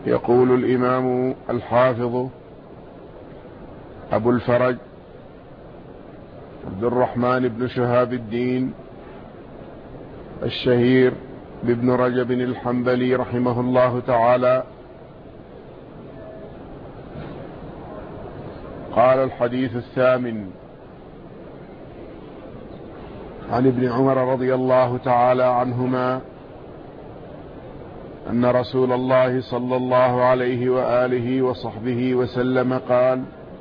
يقول الإمام الحافظ أبو الفرج عبد الرحمن بن شهاب الدين الشهير بابن رجب الحنبلي رحمه الله تعالى: قال: الحديث الثامن عن ابن عمر رضي الله تعالى عنهما أن رسول الله صلى الله عليه وآله وصحبه وسلم قال: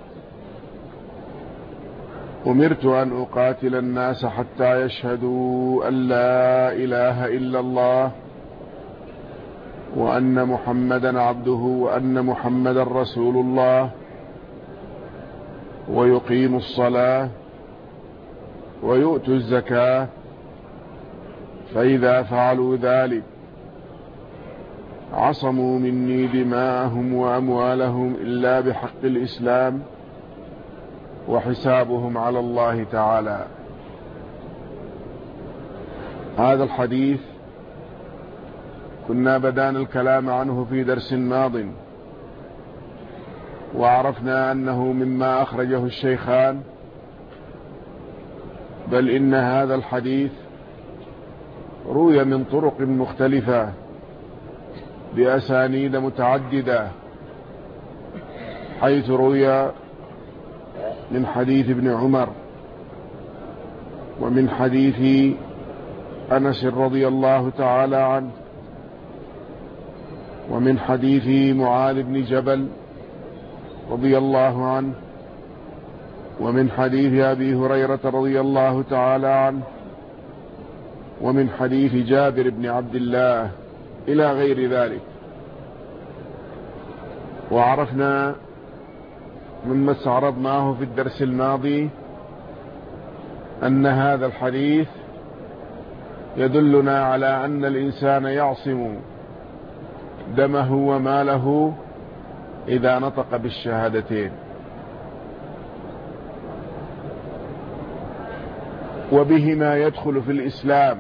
أمرت أن أقاتل الناس حتى يشهدوا أن لا إله إلا الله وأن محمدا عبده وأن محمدا رسول الله ويقيموا الصلاة ويؤتوا الزكاة، فإذا فعلوا ذلك عصموا مني دماءهم وأموالهم إلا بحق الإسلام وحسابهم على الله تعالى. هذا الحديث كنا بدأنا الكلام عنه في درس ماض، وعرفنا أنه مما أخرجه الشيخان، بل إن هذا الحديث روي من طرق مختلفة بأسانيد متعددة، حيث روي من حديث ابن عمر، ومن حديث أنس رضي الله تعالى عنه، ومن حديث معاذ بن جبل رضي الله عنه، ومن حديث أبي هريرة رضي الله تعالى عنه، ومن حديث جابر بن عبد الله إلى غير ذلك. وعرفنا مما استعرضناه في الدرس الماضي أن هذا الحديث يدلنا على أن الإنسان يعصم دمه وماله إذا نطق بالشهادتين، وبهما يدخل في الإسلام،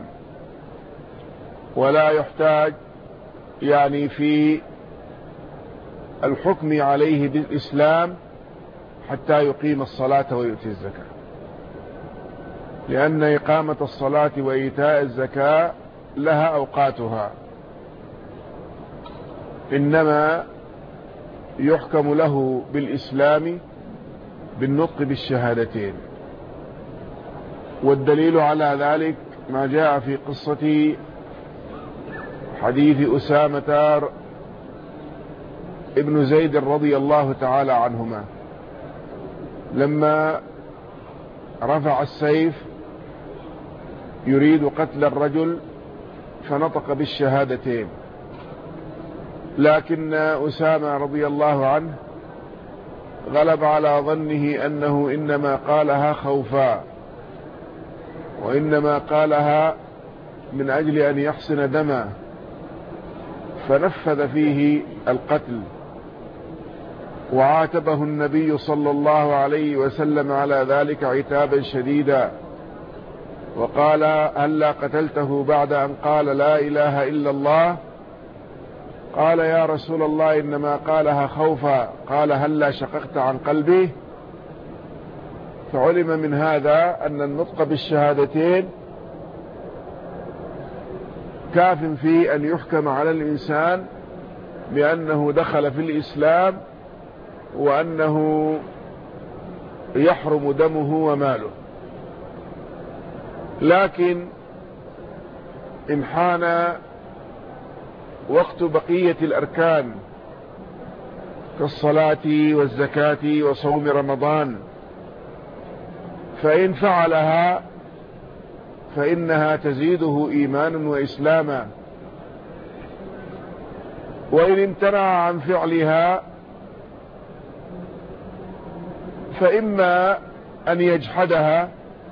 ولا يحتاج في الحكم عليه بالإسلام حتى يقيم الصلاة ويؤتي الزكاة، لأن إقامة الصلاة وإيتاء الزكاة لها أوقاتها، إنما يحكم له بالإسلام بالنطق بالشهادتين. والدليل على ذلك ما جاء في قصة حديث أسامة ابن زيد رضي الله تعالى عنهما، لما رفع السيف يريد قتل الرجل فنطق بالشهادتين، لكن أسامة رضي الله عنه غلب على ظنه أنه إنما قالها خوفا، وإنما قالها من أجل أن يحسن دمه، فنفذ فيه القتل، وعاتبه النبي صلى الله عليه وسلم على ذلك عتابا شديدا، وقال: هلا قتلته بعد أن قال لا إله إلا الله؟ قال: يا رسول الله إنما قالها خوفا. قال: هلا شققت عن قلبه؟ فعلم من هذا أن النطق بالشهادتين كاف في أن يحكم على الإنسان بأنه دخل في الإسلام، وأنه يحرم دمه وماله. لكن إن حان وقت بقية الأركان كالصلاة والزكاة وصوم رمضان، فإن فعلها فإنها تزيده إيمانا وإسلاما، وإن امتنع عن فعلها فإما أن يجحدها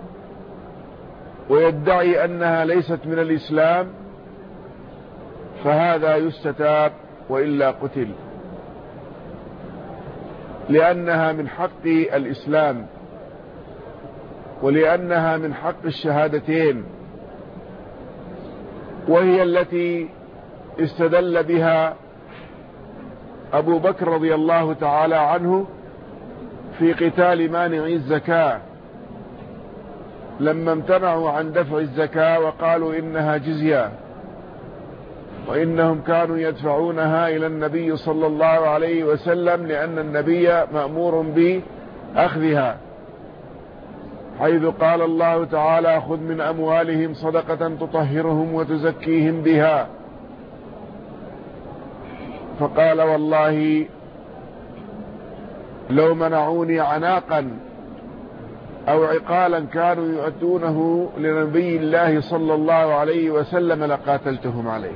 ويدعي أنها ليست من الإسلام، فهذا يستتاب وإلا قتل، لأنها من حق الإسلام، ولأنها من حق الشهادتين، وهي التي استدل بها أبو بكر رضي الله تعالى عنه في قتال مانعي الزكاة لما امتنعوا عن دفع الزكاة وقالوا إنها جزية، وإنهم كانوا يدفعونها إلى النبي صلى الله عليه وسلم لأن النبي مأمور بأخذها، حيث قال الله تعالى: خذ من أموالهم صدقة تطهرهم وتزكيهم بها. فقال: والله لو منعوني عناقا أو عقالا كانوا يؤدونه لنبي الله صلى الله عليه وسلم لقاتلتهم عليه،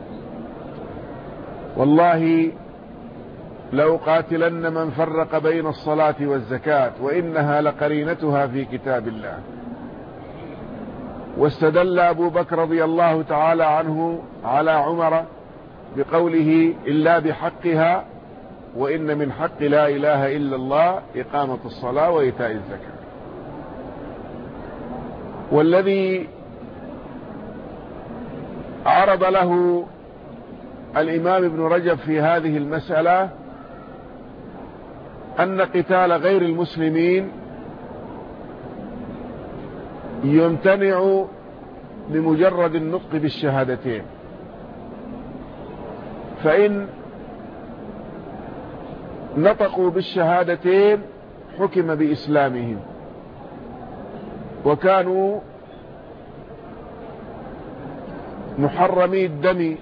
والله لو قاتلن من فرق بين الصلاة والزكاة وإنها لقرينتها في كتاب الله. واستدل أبو بكر رضي الله تعالى عنه على عمر بقوله: إلا بحقها، وإن من حق لا إله إلا الله إقامة الصلاة وإيتاء الزكاة. والذي عرض له الإمام ابن رجب في هذه المسألة أن قتال غير المسلمين يمتنع بمجرد النطق بالشهادتين، فإن نطقوا بالشهادتين حكم بإسلامهم، وكانوا محرمي الدم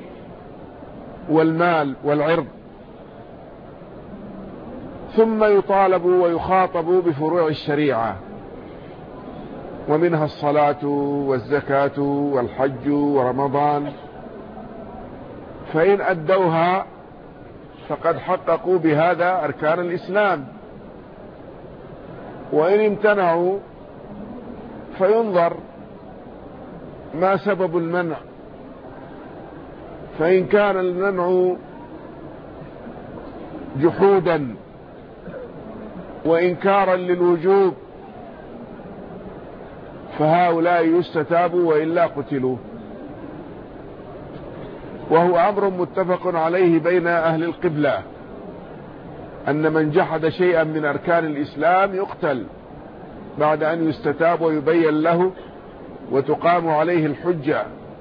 والمال والعرض، ثم يطالبوا ويخاطبوا بفروع الشريعة، ومنها الصلاة والزكاة والحج ورمضان، فإن أدوها فقد حققوا بهذا أركان الإسلام، وإن امتنعوا فينظر ما سبب المنع، فإن كان المنع جحودا وإنكارا للوجوب فهؤلاء يستتابوا وإلا قتلوا. وهو أمر متفق عليه بين أهل القبلة أن من جحد شيئا من أركان الإسلام يقتل بعد أن يستتاب ويبين له وتقام عليه الحجة.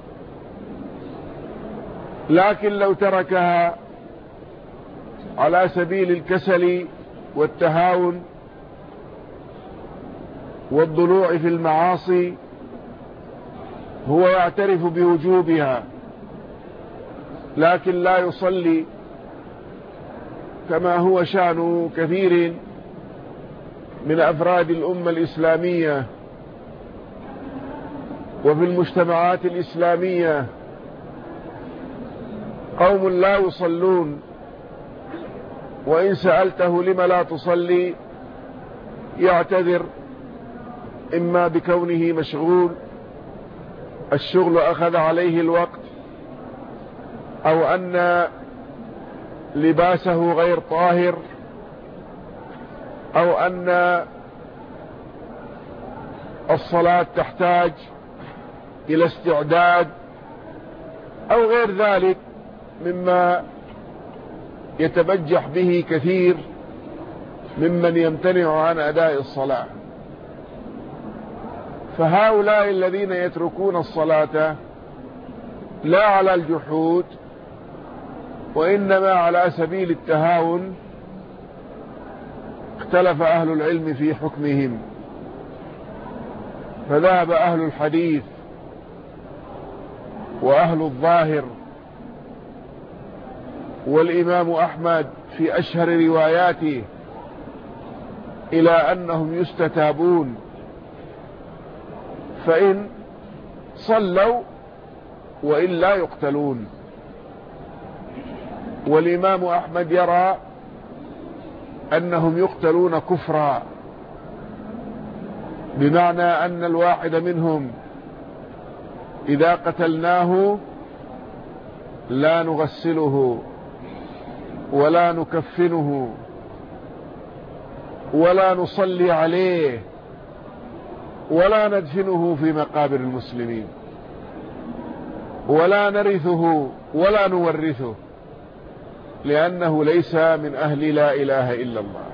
لكن لو تركها على سبيل الكسل والتهاون والضلوع في المعاصي، هو يعترف بوجوبها لكن لا يصلي، كما هو شأن كثير من أفراد الأمة الإسلامية وفي المجتمعات الإسلامية، قوم لا يصلون، وإن سألته لم لا تصلي يعتذر، إما بكونه مشغول، الشغل أخذ عليه الوقت، أو أن لباسه غير طاهر، أو أن الصلاة تحتاج إلى استعداد، أو غير ذلك مما يتبجح به كثير ممن يمتنع عن أداء الصلاة. فهؤلاء الذين يتركون الصلاة لا على الجحود وإنما على سبيل التهاون، اختلف أهل العلم في حكمهم، فذهب أهل الحديث وأهل الظاهر والإمام أحمد في أشهر رواياته إلى أنهم يستتابون، فإن صلوا وإلا يقتلون. والإمام أحمد يرى أنهم يقتلون كفرا، بمعنى أن الواحد منهم إذا قتلناه لا نغسله ولا نكفنه ولا نصلي عليه ولا ندفنه في مقابر المسلمين ولا نرثه ولا نورثه، لأنه ليس من أهل لا إله إلا الله.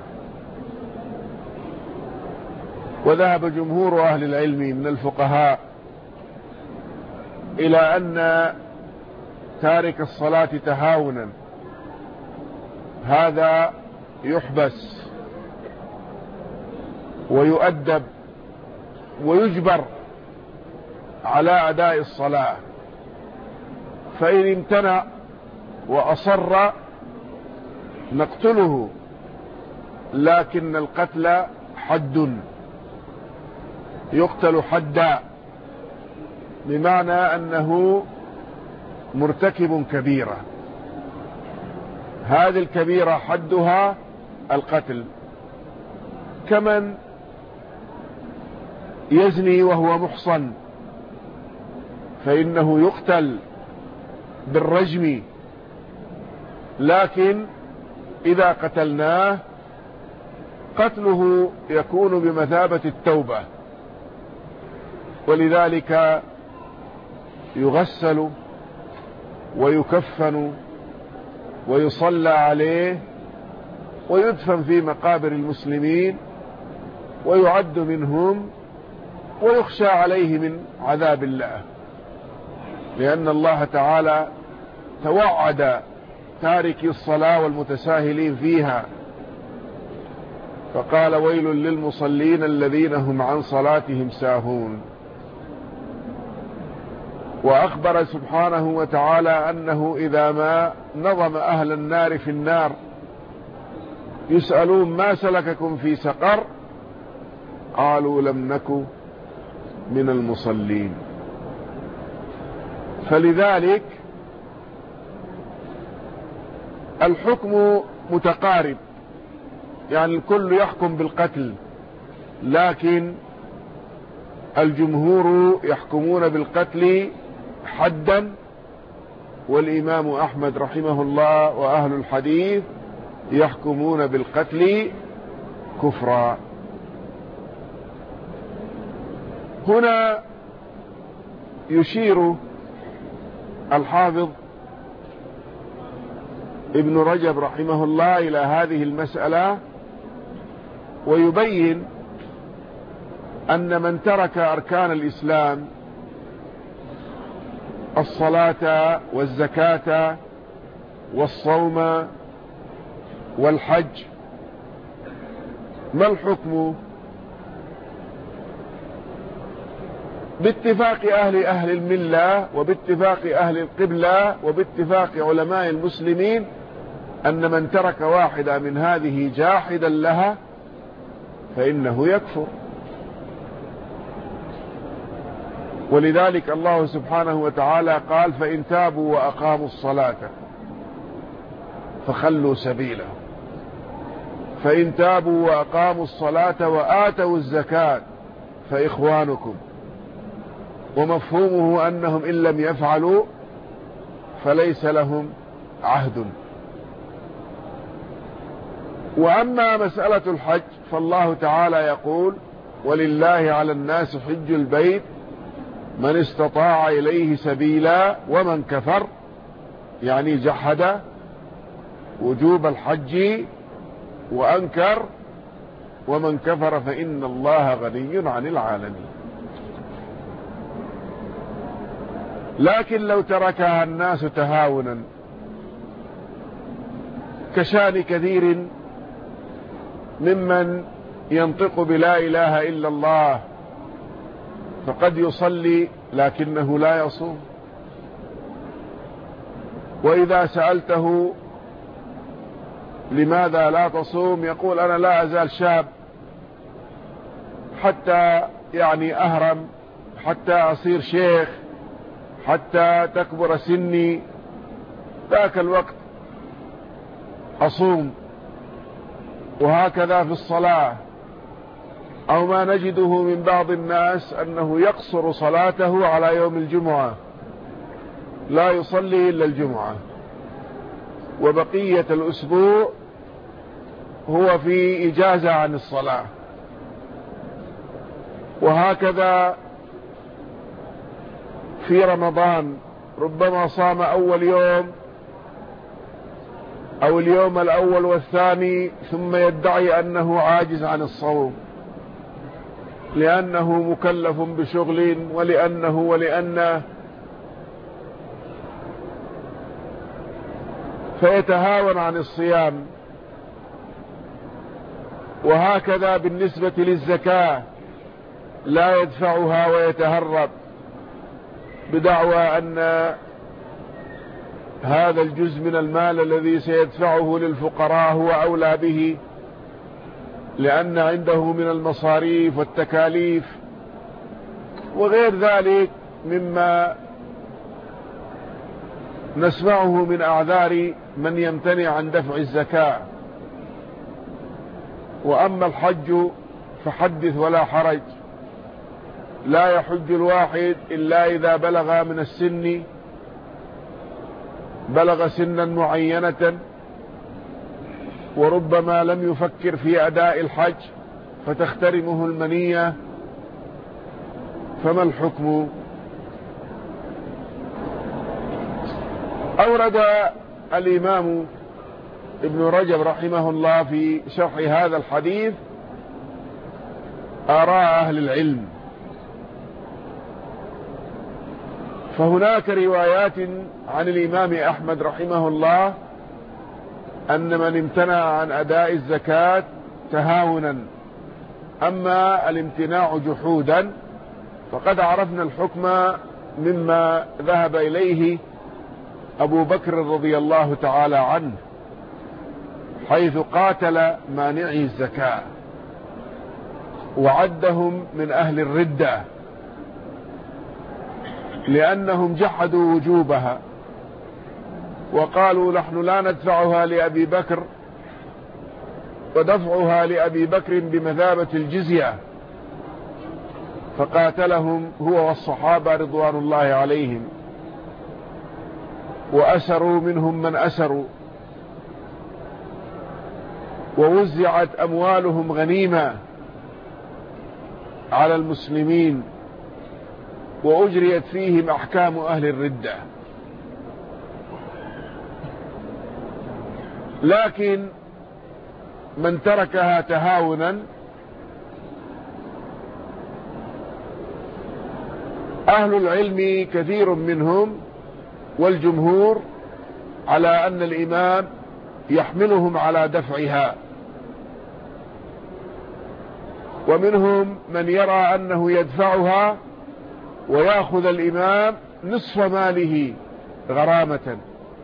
وذهب جمهور أهل العلم من الفقهاء إلى أن تارك الصلاة تهاونا هذا يحبس ويؤدب ويجبر على أداء الصلاة، فإن امتنع وأصر نقتله، لكن القتل حد، يقتل حدا، بمعنى أنه مرتكب كبيرة، هذه الكبيرة حدها القتل. كمن يزني وهو محصن فإنه يقتل بالرجم، لكن إذا قتلناه قتله يكون بمثابة التوبة، ولذلك يغسل ويكفن ويصلى عليه ويدفن في مقابر المسلمين ويعد منهم ويخشى عليه من عذاب الله، لأن الله تعالى توعد تاركي الصلاة والمتساهلين فيها، فقال: ويل للمصلين الذين هم عن صلاتهم ساهون. وأخبر سبحانه وتعالى أنه إذا ما نظم أهل النار في النار يسألون: ما سلككم في سقر؟ قالوا: لم نك من المصلين. فلذلك الحكم متقارب، يعني الكل يحكم بالقتل، لكن الجمهور يحكمون بالقتل حدا، والإمام أحمد رحمه الله وأهل الحديث يحكمون بالقتل كفرا. هنا يشير الحافظ ابن رجب رحمه الله إلى هذه المسألة، ويبين أن من ترك أركان الإسلام الصلاة والزكاة والصوم والحج ما الحكم؟ باتفاق أهل الملة وباتفاق أهل القبلة وباتفاق علماء المسلمين أن من ترك واحدة من هذه جاحدا لها فإنه يكفر. ولذلك الله سبحانه وتعالى قال: فإن تابوا وأقاموا الصلاة فخلوا سبيله. فإن تابوا وأقاموا الصلاة وآتوا الزكاة فإخوانكم، ومفهومه أنهم إن لم يفعلوا فليس لهم عهد. وأما مسألة الحج فالله تعالى يقول: ولله على الناس حج البيت من استطاع إليه سبيلا ومن كفر، يعني جحد وجوب الحج وأنكر، ومن كفر فإن الله غني عن العالمين. لكن لو تركها الناس تهاونا كشان كثير ممن ينطق بلا إله إلا الله، فقد يصلي لكنه لا يصوم، وإذا سألته لماذا لا تصوم يقول: أنا لا أزال شاب حتى يعني أهرم، حتى أصير شيخ، حتى تكبر سني، ذاك الوقت أصوم. وهكذا في الصلاة، أو ما نجده من بعض الناس أنه يقصر صلاته على يوم الجمعة، لا يصلي إلا الجمعة، وبقية الأسبوع هو في إجازة عن الصلاة. وهكذا في رمضان ربما صام أول يوم أو اليوم الأول والثاني ثم يدعي أنه عاجز عن الصوم لأنه مكلف بشغل ولأنه فيتهاون عن الصيام. وهكذا بالنسبة للزكاة لا يدفعها ويتهرب بدعوى أن هذا الجزء من المال الذي سيدفعه للفقراء هو أولى به، لأن عنده من المصاريف والتكاليف وغير ذلك مما نسمعه من أعذار من يمتنع عن دفع الزكاة. وأما الحج فحدث ولا حرج، لا يحج الواحد إلا إذا بلغ سنا معينة، وربما لم يفكر في أداء الحج فتخترمه المنية، فما الحكم؟ أورد الإمام ابن رجب رحمه الله في شرح هذا الحديث آراء أهل العلم. فهناك روايات عن الإمام أحمد رحمه الله أن من امتنع عن أداء الزكاة تهاونا، أما الامتناع جحودا فقد عرفنا الحكم مما ذهب إليه أبو بكر رضي الله تعالى عنه، حيث قاتل مانعي الزكاة وعدهم من أهل الردة لأنهم جحدوا وجوبها وقالوا نحن لا ندفعها لأبي بكر، ودفعها لأبي بكر بمثابة الجزية، فقاتلهم هو والصحابة رضوان الله عليهم، وأسروا منهم من أسروا، ووزعت أموالهم غنيمة على المسلمين، وأجريت فيهم أحكام أهل الردة. لكن من تركها تهاونا أهل العلم كثير منهم والجمهور على أن الإمام يحملهم على دفعها، ومنهم من يرى أنه يدفعها ويأخذ الإمام نصف ماله غرامة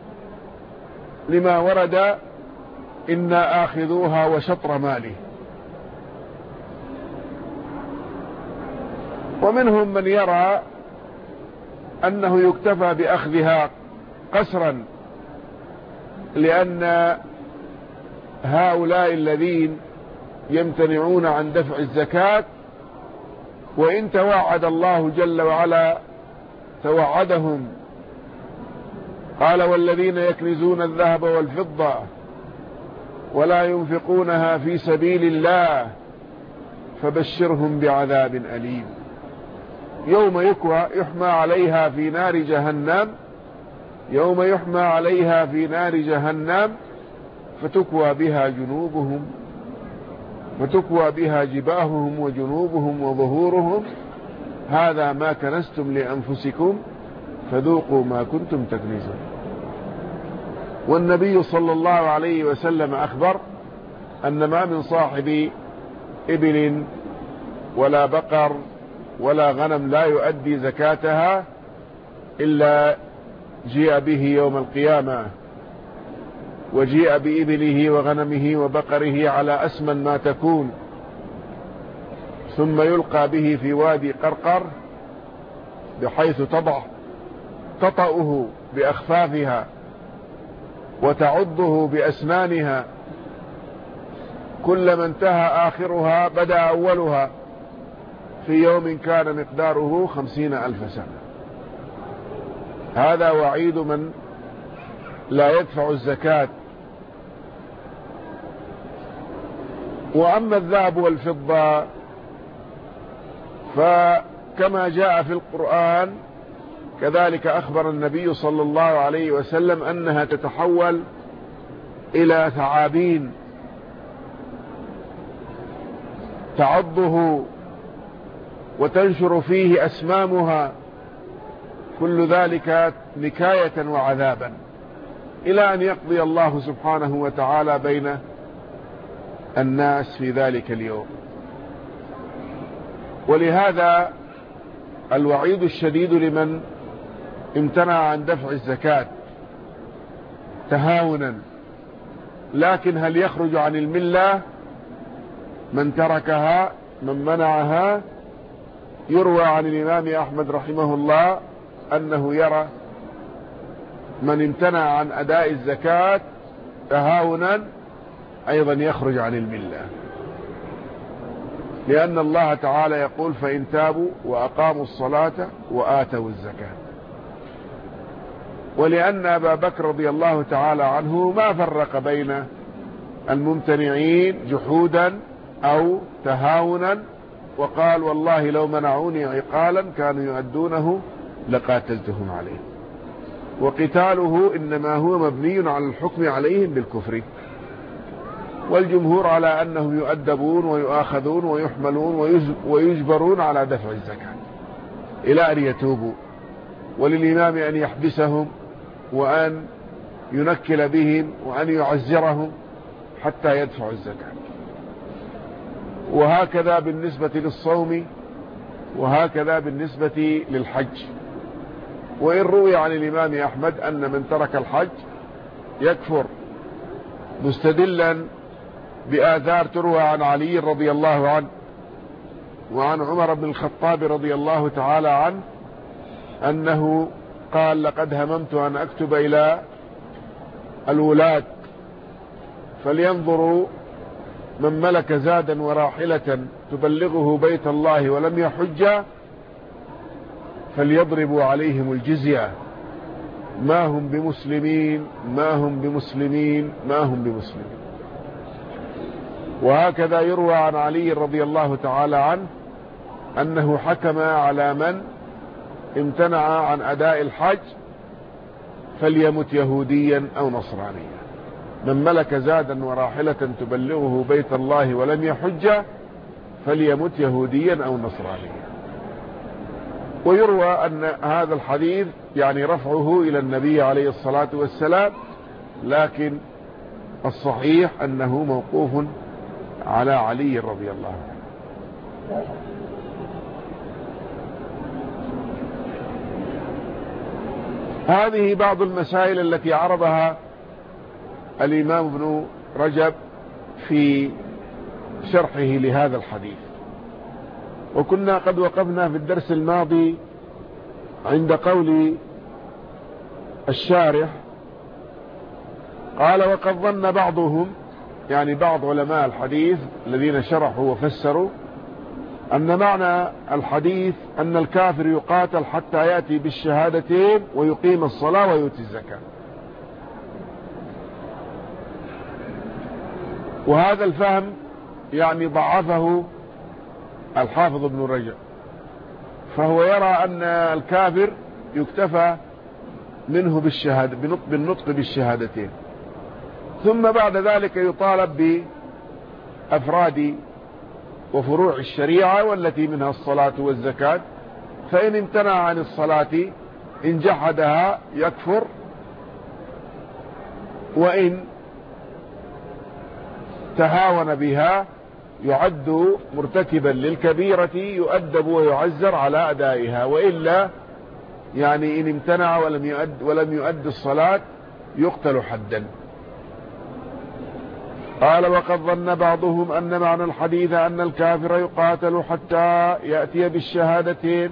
لما ورد إنا آخذوها وشطر ماله، ومنهم من يرى أنه يكتفى بأخذها قسرا، لأن هؤلاء الذين يمتنعون عن دفع الزكاة وإن توعد الله جل وعلا توعدهم، قال والذين يكنزون الذهب والفضة ولا ينفقونها في سبيل الله فبشرهم بعذاب أليم يوم يحمى عليها في نار جهنم، يوم يحمى عليها في نار جهنم فتكوى بها جباههم وجنوبهم وظهورهم هذا ما كنزتم لأنفسكم فذوقوا ما كنتم تكنزون. والنبي صلى الله عليه وسلم أخبر أن ما من صاحب إبل ولا بقر ولا غنم لا يؤدي زكاتها إلا جيء به يوم القيامة، وجيء بإبله وغنمه وبقره على أسمن ما تكون، ثم يلقى به في وادي قرقر بحيث تطأه بأخفافها وتعضه بأسنانها، كلما انتهى آخرها بدأ أولها في يوم كان مقداره 50,000 سنة. هذا وعيد من لا يدفع الزكاة. وأما الذهب والفضة فكما جاء في القرآن كذلك أخبر النبي صلى الله عليه وسلم أنها تتحول إلى ثعابين تعضه وتنشر فيه أسمامها، كل ذلك نكاية وعذابا، إلى أن يقضي الله سبحانه وتعالى بين الناس في ذلك اليوم. ولهذا الوعيد الشديد لمن امتنع عن دفع الزكاة تهاونا. لكن هل يخرج عن الملة من تركها، من منعها؟ يروى عن الإمام أحمد رحمه الله أنه يرى من امتنع عن أداء الزكاة تهاونا أيضا يخرج عن الملة، لأن الله تعالى يقول: فإن تابوا وأقاموا الصلاة وآتوا الزكاة. ولأن أبا بكر رضي الله تعالى عنه ما فرق بين الممتنعين جحودا أو تهاونا، وقال: والله لو منعوني عقالا كانوا يؤدونه لقاتلتهم عليه. وقتاله إنما هو مبني على الحكم عليهم بالكفر، والجمهور على أنهم يؤدبون ويؤاخذون ويحملون ويجبرون على دفع الزكاة إلى أن يتوبوا، وللإمام أن يحبسهم وأن ينكل بهم وأن يعزرهم حتى يدفعوا الزكاة. وهكذا بالنسبة للصوم، وهكذا بالنسبة للحج. وإن روي عن الإمام أحمد أن من ترك الحج يكفر، مستدلا بآثار تروى عن علي رضي الله عنه وعن عمر بن الخطاب رضي الله تعالى عنه أنه قال: لقد هممت أن أكتب إلى الولاة فلينظروا من ملك زادا وراحلة تبلغه بيت الله ولم يحج فليضربوا عليهم الجزية، ما هم بمسلمين ما هم بمسلمين ما هم بمسلمين. وهكذا يروى عن علي رضي الله تعالى عنه أنه حكم على من امتنع عن أداء الحج فليمت يهوديا أو نصرانيا. من ملك زادا وراحلة تبلغه بيت الله ولم يحج فليمت يهوديا أو نصرانيا. ويروى أن هذا الحديث يعني رفعه إلى النبي عليه الصلاة والسلام، لكن الصحيح أنه موقوف على علي رضي الله عنه. هذه بعض المسائل التي عرضها الإمام ابن رجب في شرحه لهذا الحديث. وكنا قد وقفنا في الدرس الماضي عند قول الشارح قال: وقد ظن بعضهم، يعني بعض علماء الحديث الذين شرحوا وفسروا، أن معنى الحديث أن الكافر يقاتل حتى يأتي بالشهادتين ويقيم الصلاة ويؤتي الزكاة. وهذا الفهم يعني ضعفه الحافظ ابن رجب، فهو يرى أن الكافر يكتفى منه بالنطق بالشهادتين، ثم بعد ذلك يطالب بأفراد وفروع الشريعة والتي منها الصلاة والزكاة. فإن امتنع عن الصلاة إن جحدها يكفر، وإن تهاون بها يعد مرتكبا للكبيرة يؤدب ويعزر على أدائها، وإلا يعني إن امتنع ولم يؤد الصلاة يقتل حدا. قال: وقد ظن بعضهم أن معنى الحديث أن الكافر يقاتل حتى يأتي بالشهادتين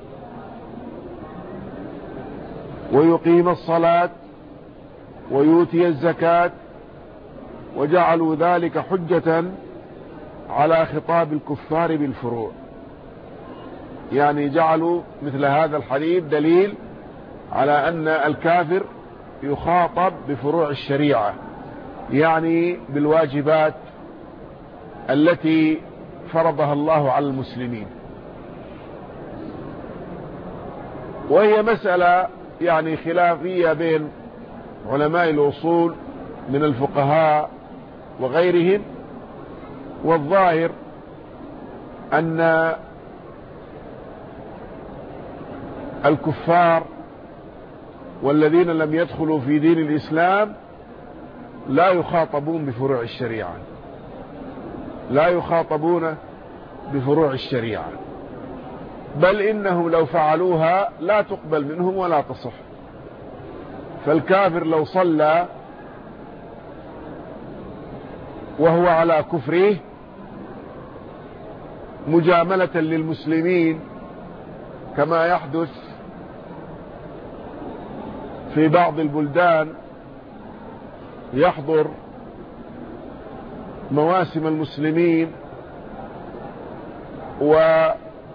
ويقيم الصلاة ويؤتي الزكاة، وجعلوا ذلك حجة على خطاب الكفار بالفروع. يعني جعلوا مثل هذا الحديث دليل على أن الكافر يخاطب بفروع الشريعة، يعني بالواجبات التي فرضها الله على المسلمين. وهي مسألة يعني خلافية بين علماء الأصول من الفقهاء وغيرهم. والظاهر أن الكفار والذين لم يدخلوا في دين الإسلام لا يخاطبون بفروع الشريعة، لا يخاطبون بفروع الشريعة، بل إنهم لو فعلوها لا تقبل منهم ولا تصح. فالكافر لو صلى وهو على كفره مجاملة للمسلمين كما يحدث في بعض البلدان، يحضر مواسم المسلمين وأوقات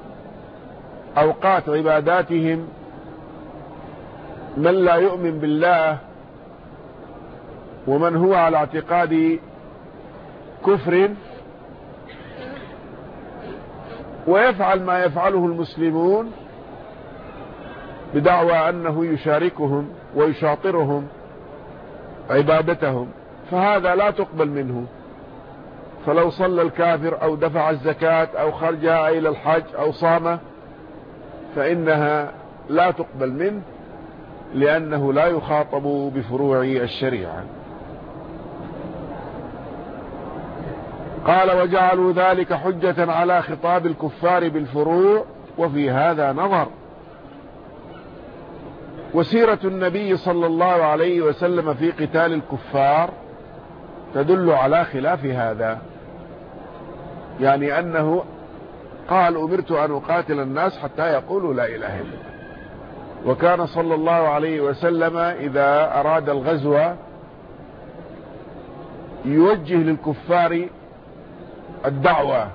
عباداتهم من لا يؤمن بالله ومن هو على اعتقاد كفر، ويفعل ما يفعله المسلمون بدعوى أنه يشاركهم ويشاطرهم عبادتهم، فهذا لا تقبل منه. فلو صلى الكافر أو دفع الزكاة أو خرج إلى الحج أو صام فإنها لا تقبل منه، لأنه لا يخاطب بفروع الشريعة. قال: وجعلوا ذلك حجة على خطاب الكفار بالفروع، وفي هذا نظر. وسيرة النبي صلى الله عليه وسلم في قتال الكفار تدل على خلاف هذا، يعني أنه قال: أمرت أن أقاتل الناس حتى يقولوا لا إله إلا الله. وكان صلى الله عليه وسلم إذا أراد الغزو يوجه للكفار الدعوة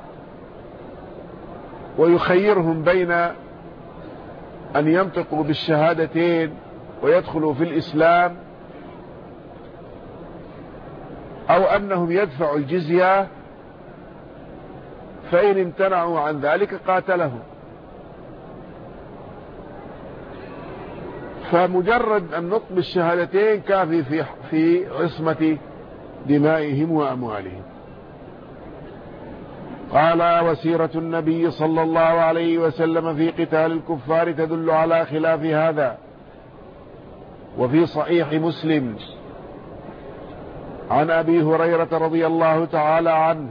ويخيرهم بين أن ينطقوا بالشهادتين ويدخلوا في الإسلام، أو أنهم يدفعوا الجزية، فإن امتنعوا عن ذلك قاتلهم. فمجرد النطق بالشهادتين كافي في عصمة دمائهم وأموالهم. قال: وسيرة النبي صلى الله عليه وسلم في قتال الكفار تدل على خلاف هذا. وفي صحيح مسلم عن أبي هريرة رضي الله تعالى عنه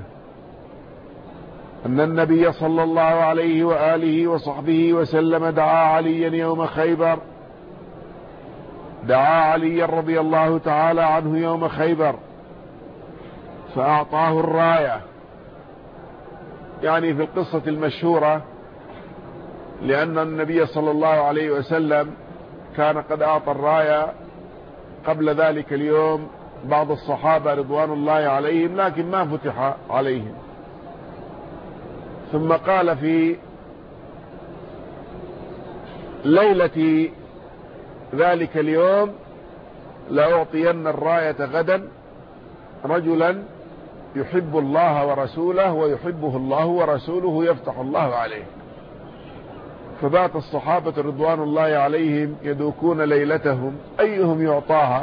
أن النبي صلى الله عليه وآله وصحبه وسلم دعا عليا رضي الله تعالى عنه يوم خيبر فأعطاه الراية، يعني في القصة المشهورة، لأن النبي صلى الله عليه وسلم كان قد أعطى الراية قبل ذلك اليوم بعض الصحابة رضوان الله عليهم، لكن ما فتح عليهم. ثم قال في ليلة ذلك اليوم: لأعطين الراية غدا رجلا يحب الله ورسوله ويحبه الله ورسوله يفتح الله عليه. فبات الصحابة رضوان الله عليهم يدوكون ليلتهم أيهم يعطاها،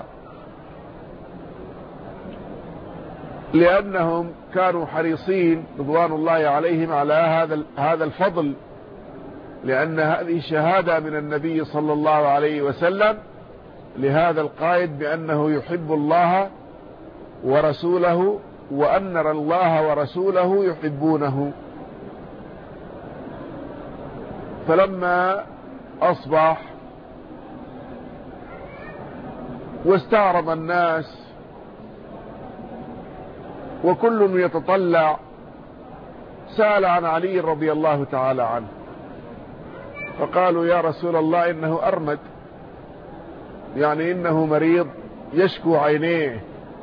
لأنهم كانوا حريصين رضوان الله عليهم على هذا الفضل، لأن هذه شهادة من النبي صلى الله عليه وسلم لهذا القائد بأنه يحب الله ورسوله، وأن الله ورسوله يحبونه. فلما أصبح واستعرض الناس وكل يتطلع، سأل عن علي رضي الله تعالى عنه، فقالوا: يا رسول الله إنه أرمد، يعني إنه مريض يشكو عينيه.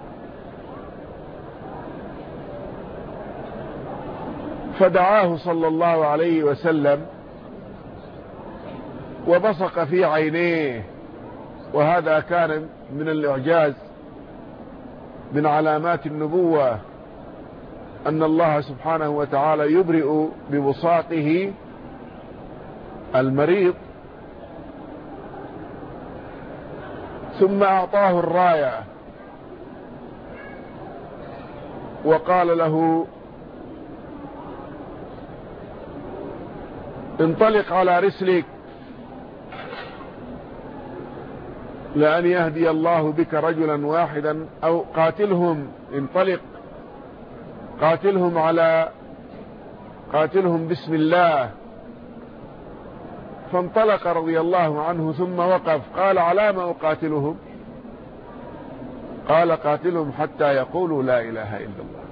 فدعاه صلى الله عليه وسلم وبصق في عينيه، وهذا كان من الإعجاز من علامات النبوة، أن الله سبحانه وتعالى يبرئ ببصاقه المريض. ثم أعطاه الراية وقال له انطلق على رسلك لأن يهدي الله بك رجلا واحدا، أو قاتلهم، انطلق قاتلهم بسم الله. فانطلق رضي الله عنه ثم وقف، قال على ما أقاتلهم؟ قال قاتلهم حتى يقولوا لا إله إلا الله.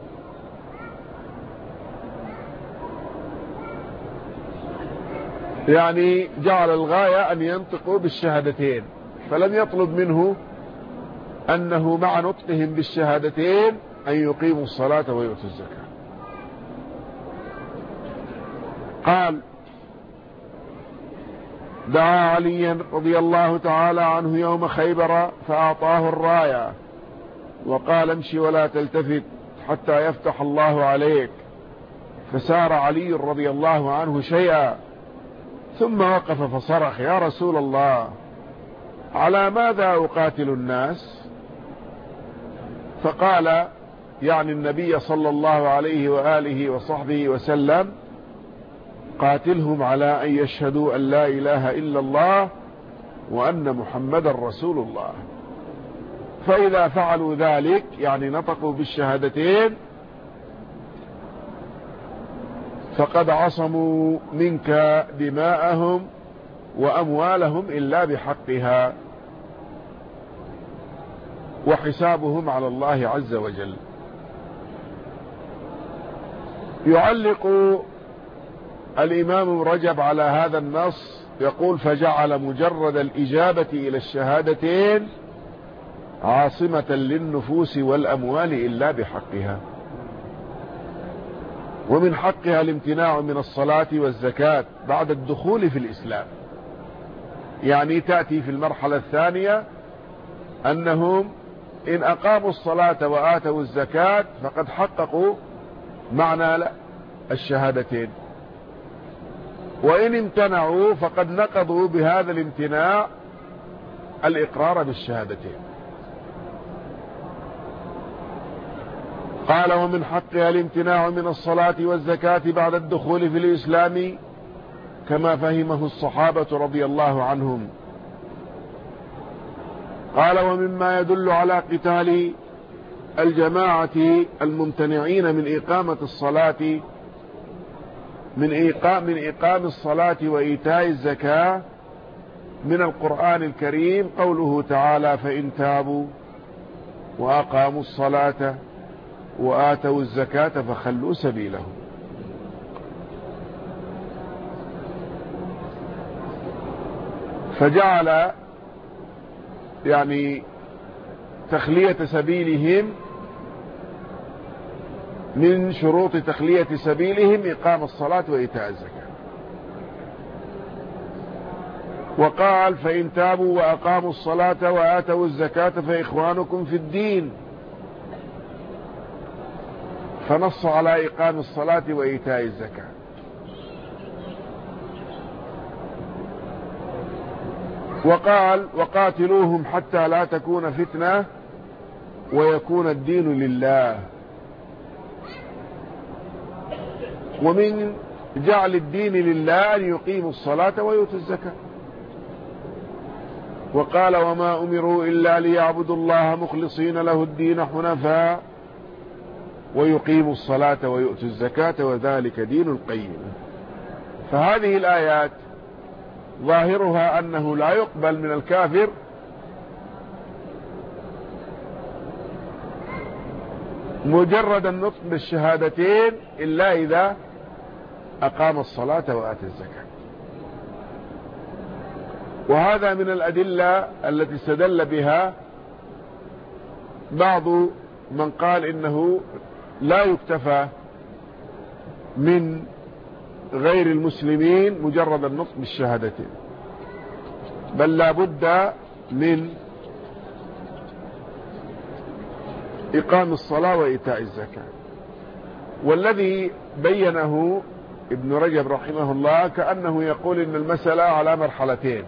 يعني جعل الغاية أن ينطقوا بالشهادتين، فلم يطلب منه أنه مع نطقهم بالشهادتين أن يقيموا الصلاة ويؤتوا الزكاة. قال دعا عليا رضي الله تعالى عنه يوم خيبر فأعطاه الراية وقال امشي ولا تلتفت حتى يفتح الله عليك، فسار علي رضي الله عنه شيئا ثم وقف فصرخ يا رسول الله على ماذا أقاتل الناس؟ فقال يعني النبي صلى الله عليه وآله وصحبه وسلم قاتلهم على أن يشهدوا أن لا إله إلا الله وأن محمد رسول الله، فإذا فعلوا ذلك يعني نطقوا بالشهادتين فقد عصموا منك دماءهم وأموالهم إلا بحقها وحسابهم على الله عز وجل. يعلق الإمام رجب على هذا النص يقول فجعل مجرد الإجابة إلى الشهادتين عاصمة للنفوس والأموال إلا بحقها، ومن حقها الامتناع من الصلاة والزكاة بعد الدخول في الإسلام. يعني تأتي في المرحلة الثانية أنهم إن أقاموا الصلاة وآتوا الزكاة فقد حققوا معنى الشهادتين، وإن امتنعوا فقد نقضوا بهذا الامتناع الإقرار بالشهادتين. قال ومن حقها الامتناع من الصلاة والزكاة بعد الدخول في الإسلام كما فهمه الصحابة رضي الله عنهم. قال ومما يدل على قتال الجماعة الممتنعين من إقامة الصلاة من إقام الصلاة وإيتاء الزكاة من القرآن الكريم قوله تعالى فإن تابوا وأقاموا الصلاة وآتوا الزكاة فخلوا سبيلهم. فجعل يعني تخلية سبيلهم من شروط تخلية سبيلهم إقام الصلاة وإيتاء الزكاة. وقال فإن تابوا وأقاموا الصلاة وآتوا الزكاة فإخوانكم في الدين، فنص على إقام الصلاة وإيتاء الزكاة. وقال وقاتلوهم حتى لا تكون فتنة ويكون الدين لله. ومن جعل الدين لله أن يقيموا الصلاة ويؤتوا الزكاة. وقال وما أمروا إلا ليعبدوا الله مخلصين له الدين حنفاء ويقيموا الصلاة ويؤتوا الزكاة وذلك دين القيم. فهذه الآيات ظاهرها أنه لا يقبل من الكافر مجرد النطق بالشهادتين إلا إذا أقام الصلاة وآتى الزكاة. وهذا من الأدلة التي استدل بها بعض من قال إنه لا يكتفى من غير المسلمين مجرد النطق بالشهادتين، بل لا بد من إقام الصلاة وإيتاء الزكاة. والذي بينه ابن رجب رحمه الله كأنه يقول إن المسألة على مرحلتين.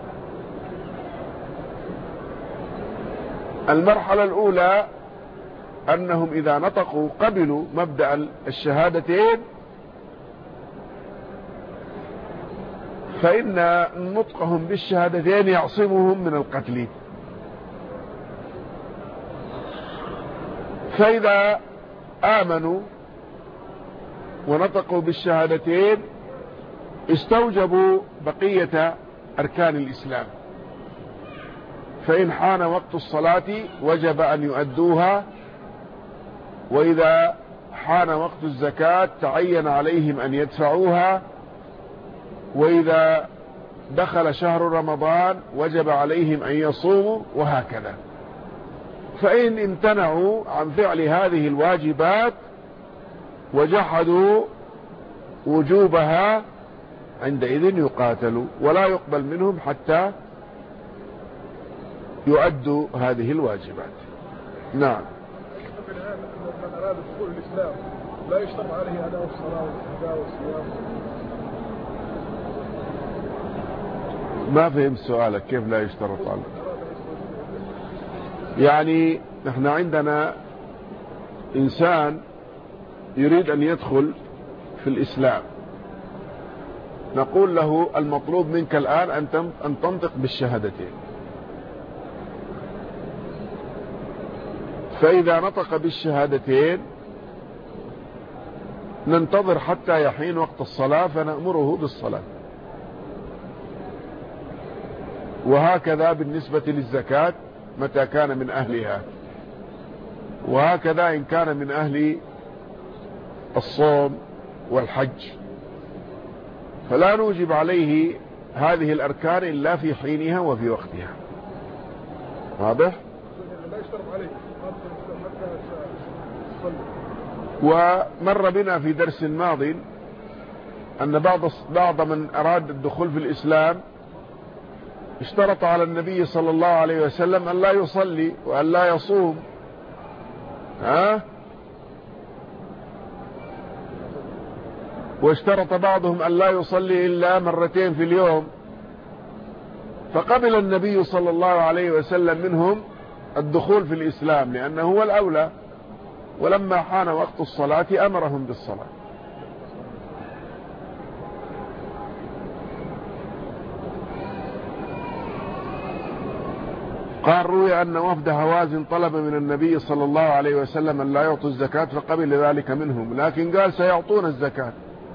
المرحلة الأولى أنهم إذا نطقوا قبلوا مبدأ الشهادتين فإن نطقهم بالشهادتين يعصمهم من القتل. فإذا آمنوا ونطقوا بالشهادتين استوجبوا بقية أركان الإسلام، فإن حان وقت الصلاة وجب أن يؤدوها، وإذا حان وقت الزكاة تعين عليهم أن يدفعوها، وإذا دخل شهر رمضان وجب عليهم أن يصوموا، وهكذا. فإن امتنعوا عن فعل هذه الواجبات وجحدوا وجوبها عندئذ يقاتلوا ولا يقبل منهم حتى يؤدوا هذه الواجبات. نعم. من أراد دخول الإسلام لا يشترط عليه أداء الصلاة والزكاة والصيام. ما فهم سؤالك، كيف لا يشترط عليه؟ يعني نحن عندنا إنسان يريد أن يدخل في الإسلام، نقول له المطلوب منك الآن أن تنطق بالشهادتين. فإذا نطق بالشهادتين ننتظر حتى يحين وقت الصلاة فنأمره بالصلاة. وهكذا بالنسبة للزكاة متى كان من أهلها، وهكذا إن كان من أهل الصوم والحج، فلا نوجب عليه هذه الأركان إلا في حينها وفي وقتها. واضح؟ لا يشترط عليه. ومر بنا في درس ماض أن بعض من أراد الدخول في الإسلام اشترط على النبي صلى الله عليه وسلم أن لا يصلي وأن لا يصوم، واشترط بعضهم أن لا يصلي إلا مرتين في اليوم، فقبل النبي صلى الله عليه وسلم منهم الدخول في الإسلام لأنه هو الأولى، ولما حان وقت الصلاة أمرهم بالصلاة. قال روي أن وفد هوازن طلب من النبي صلى الله عليه وسلم أن لا يعطوا الزكاة فقبل ذلك منهم، لكن قال سيعطون الزكاة،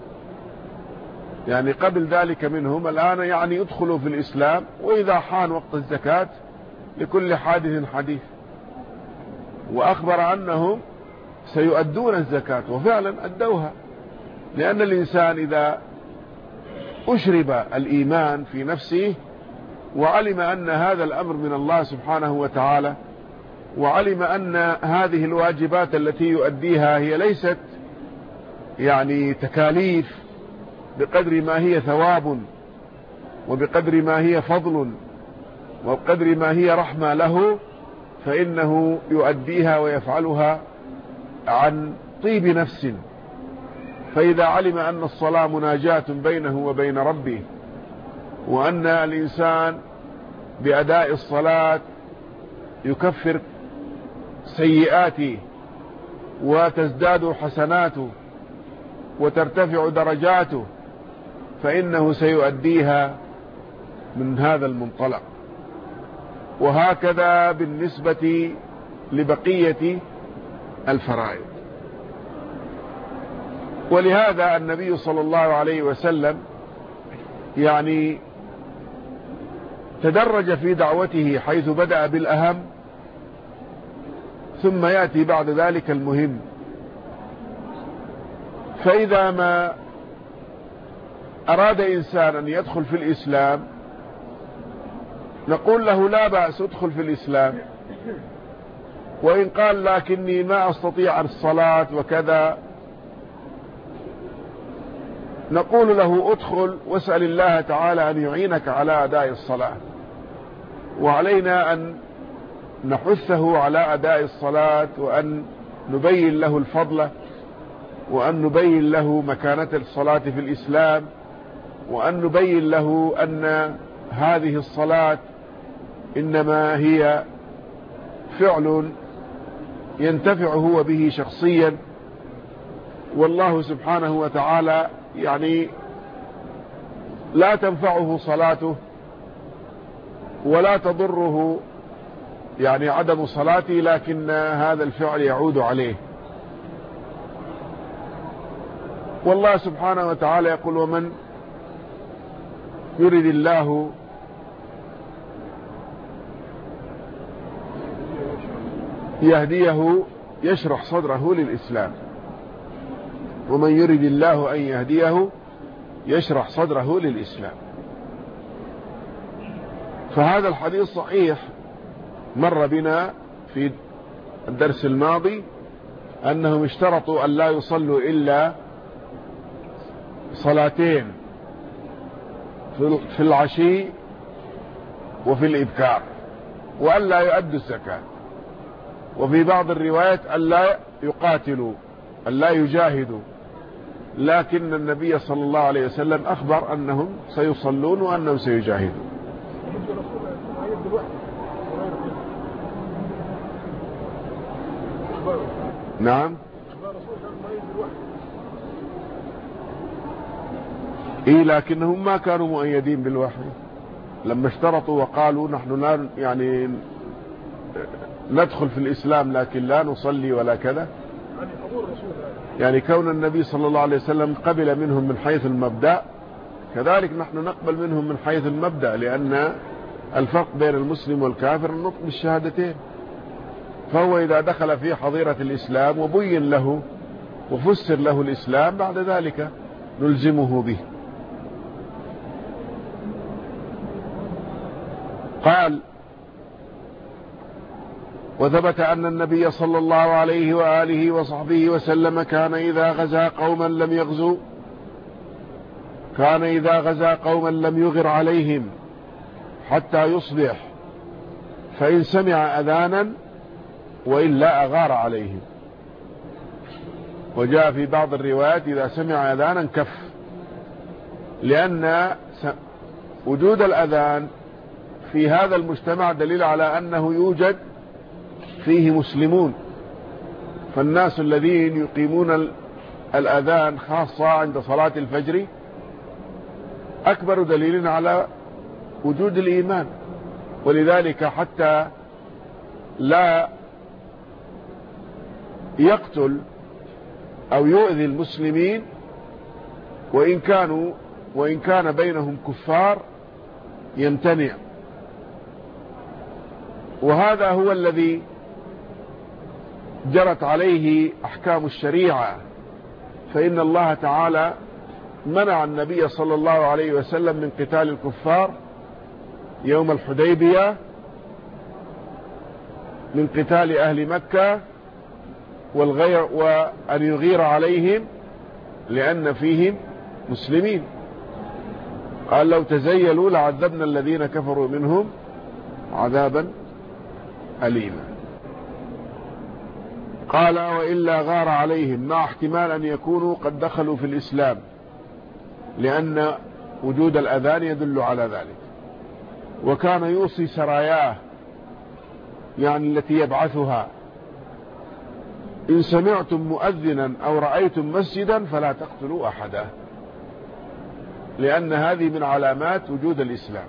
يعني قبل ذلك منهم. الآن يعني يدخلوا في الإسلام، وإذا حان وقت الزكاة لكل حادث حديث. وأخبر أنهم سيؤدون الزكاة، وفعلا أدوها، لأن الإنسان إذا أشرب الإيمان في نفسه وعلم أن هذا الأمر من الله سبحانه وتعالى، وعلم أن هذه الواجبات التي يؤديها هي ليست يعني تكاليف بقدر ما هي ثواب، وبقدر ما هي فضل، وبقدر ما هي رحمة له، فإنه يؤديها ويفعلها عن طيب نفس. فإذا علم أن الصلاة مناجاة بينه وبين ربه، وأن الإنسان بأداء الصلاة يكفر سيئاته وتزداد حسناته وترتفع درجاته، فإنه سيؤديها من هذا المنطلق. وهكذا بالنسبة لبقية الفرائض. ولهذا النبي صلى الله عليه وسلم يعني تدرج في دعوته، حيث بدأ بالأهم ثم يأتي بعد ذلك المهم. فإذا ما أراد إنسان أن يدخل في الإسلام نقول له لا بأس ادخل في الإسلام، وإن قال لكني ما أستطيع الصلاة وكذا نقول له ادخل واسأل الله تعالى أن يعينك على أداء الصلاة، وعلينا أن نحثه على أداء الصلاة، وأن نبين له الفضل، وأن نبين له مكانة الصلاة في الإسلام، وأن نبين له أن هذه الصلاة إنما هي فعل ينتفع هو به شخصيا، والله سبحانه وتعالى يعني لا تنفعه صلاته ولا تضره يعني عدم صلاته، لكن هذا الفعل يعود عليه. والله سبحانه وتعالى يقول: ومن يرد الله يهديه يشرح صدره للإسلام. ومن يرد الله أن يهديه يشرح صدره للإسلام. فهذا الحديث صحيح، مر بنا في الدرس الماضي أنهم اشترطوا أن لا يصلوا إلا صلاتين في العشي وفي الإبكار، وأن لا يؤدوا الزكاة، وفي بعض الروايات أن لا يقاتلوا، أن لا يجاهدوا، لكن النبي صلى الله عليه وسلم أخبر أنهم سيصلون وأنهم سيجاهدون. نعم. إيه، لكنهم ما كانوا مؤيدين بالوحي لما اشترطوا وقالوا نحن لا يعني ندخل في الإسلام لكن لا نصلي ولا كذا. يعني كون النبي صلى الله عليه وسلم قبل منهم من حيث المبدأ، كذلك نحن نقبل منهم من حيث المبدأ، لأن الفرق بين المسلم والكافر النطق بالشهادتين. فهو إذا دخل في حظيرة الإسلام وبين له وفسر له الإسلام بعد ذلك نلزمه به. قال: وثبت أن النبي صلى الله عليه وآله وصحبه وسلم كان إذا غزا قوما لم يغر عليهم حتى يصبح، فإن سمع أذانا وإلا أغار عليهم. وجاء في بعض الروايات إذا سمع أذانا كف، لأن وجود الأذان في هذا المجتمع دليل على أنه يوجد فيه مسلمون. فالناس الذين يقيمون الأذان خاصة عند صلاة الفجر أكبر دليل على وجود الإيمان، ولذلك حتى لا يقتل أو يؤذي المسلمين وإن كان بينهم كفار يمتنع. وهذا هو الذي جرت عليه أحكام الشريعة، فإن الله تعالى منع النبي صلى الله عليه وسلم من قتال الكفار يوم الحديبية، من قتال أهل مكة وأن يغير عليهم لأن فيهم مسلمين. قال: لو تزيلوا لعذبنا الذين كفروا منهم عذابا أليما. قال: وإلا غار عليهم، مع احتمال أن يكونوا قد دخلوا في الإسلام، لأن وجود الأذان يدل على ذلك. وكان يوصي سراياه يعني التي يبعثها: إن سمعتم مؤذنا أو رأيتم مسجدا فلا تقتلوا أحدا، لأن هذه من علامات وجود الإسلام.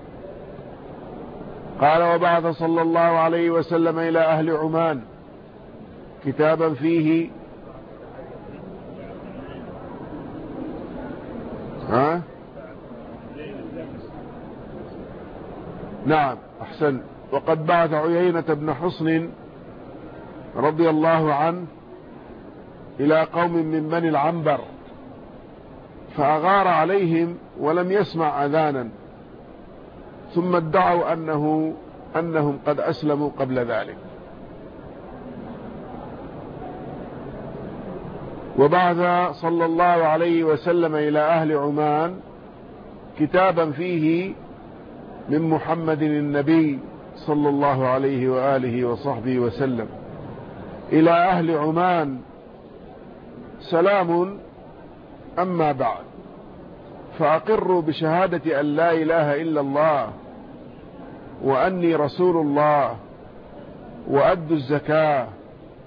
قال: وبعث صلى الله عليه وسلم إلى أهل عمان كتابا فيه نعم أحسن. وقد بعث عيينة بن حصن رضي الله عنه إلى قوم من بني العنبر فأغار عليهم ولم يسمع أذانا، ثم ادعوا أنهم قد أسلموا قبل ذلك. وبعث صلى الله عليه وسلم إلى أهل عمان كتابا فيه من محمد النبي صلى الله عليه وآله وصحبه وسلم: إلى أهل عمان سلام، أما بعد، فأقروا بشهادة أن لا إله إلا الله وأني رسول الله، وأدوا الزكاة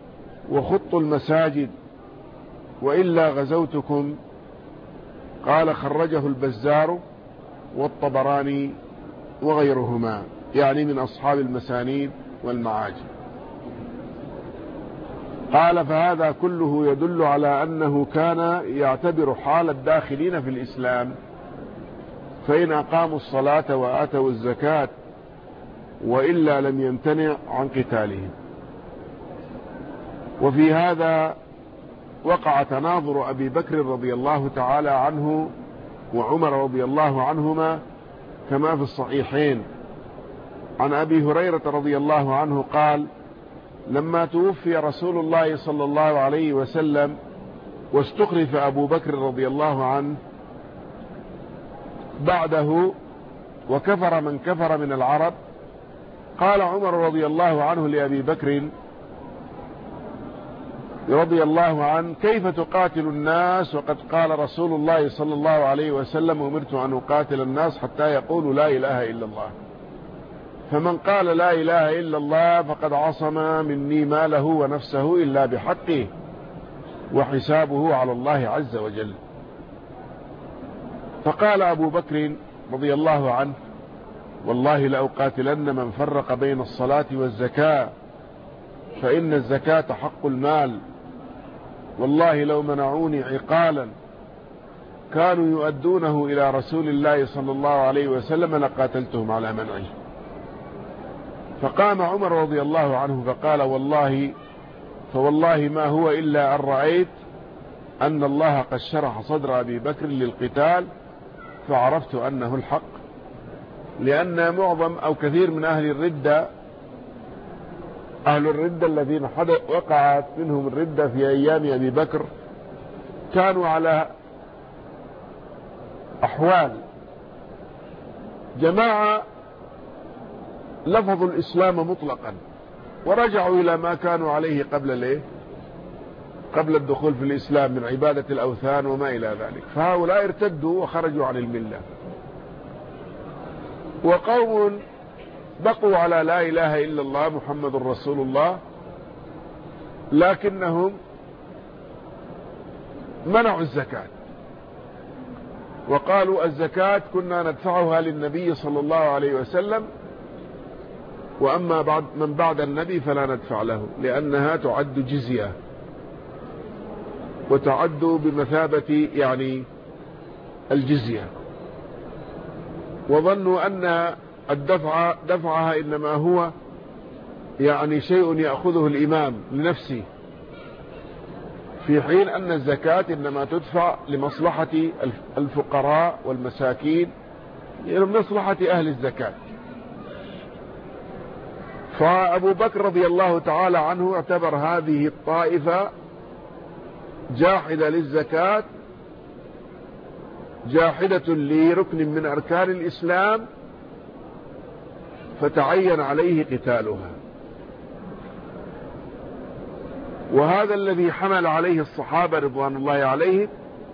وخطوا المساجد وإلا غزوتكم. قال خرجه البزار والطبراني وغيرهما، يعني من أصحاب المسانيد والمعاجم. قال فهذا كله يدل على أنه كان يعتبر حال الداخلين في الإسلام، فإن أقاموا الصلاة وآتوا الزكاة وإلا لم يمتنع عن قتالهم. وفي هذا وقع تناظر أبي بكر رضي الله تعالى عنه وعمر رضي الله عنهما كما في الصحيحين عن أبي هريرة رضي الله عنه قال: لما توفي رسول الله صلى الله عليه وسلم واستخلف أبو بكر رضي الله عنه بعده وكفر من كفر من العرب، قال عمر رضي الله عنه لأبي بكر رضي الله عنه: كيف تقاتل الناس وقد قال رسول الله صلى الله عليه وسلم: أمرت أن أقاتل الناس حتى يقولوا لا إله إلا الله، فمن قال لا إله إلا الله فقد عصم مني ماله ونفسه إلا بحقه وحسابه على الله عز وجل. فقال أبو بكر رضي الله عنه: والله لأقاتلن من فرق بين الصلاة والزكاة، فإن الزكاة حق المال، والله لو منعوني عقالا كانوا يؤدونه إلى رسول الله صلى الله عليه وسلم لقاتلتهم على منعه. فقام عمر رضي الله عنه فقال: فوالله ما هو إلا أن رأيت أن الله قد شرح صدر أبي بكر للقتال فعرفت أنه الحق، لأن معظم أو كثير من أهل الردة الذين وقعت منهم الردة في أيام أبي بكر كانوا على أحوال. جماعة لفظوا الإسلام مطلقا ورجعوا إلى ما كانوا عليه قبل الدخول في الإسلام من عبادة الأوثان وما إلى ذلك، فهؤلاء ارتدوا وخرجوا عن الملة. وقوم بقوا على لا إله إلا الله محمد رسول الله، لكنهم منعوا الزكاة وقالوا: الزكاة كنا ندفعها للنبي صلى الله عليه وسلم، وأما من بعد النبي فلا ندفع له، لأنها تعد جزية وتعد بمثابة يعني الجزية. وظنوا أن دفعها إنما هو يعني شيء يأخذه الإمام لنفسه، في حين أن الزكاة إنما تدفع لمصلحة الفقراء والمساكين، لمصلحة أهل الزكاة. فأبو بكر رضي الله تعالى عنه اعتبر هذه الطائفة جاحدة للزكاة، جاحدة لركن من أركان الإسلام، فتعين عليه قتالها. وهذا الذي حمل عليه الصحابة رضوان الله عليهم،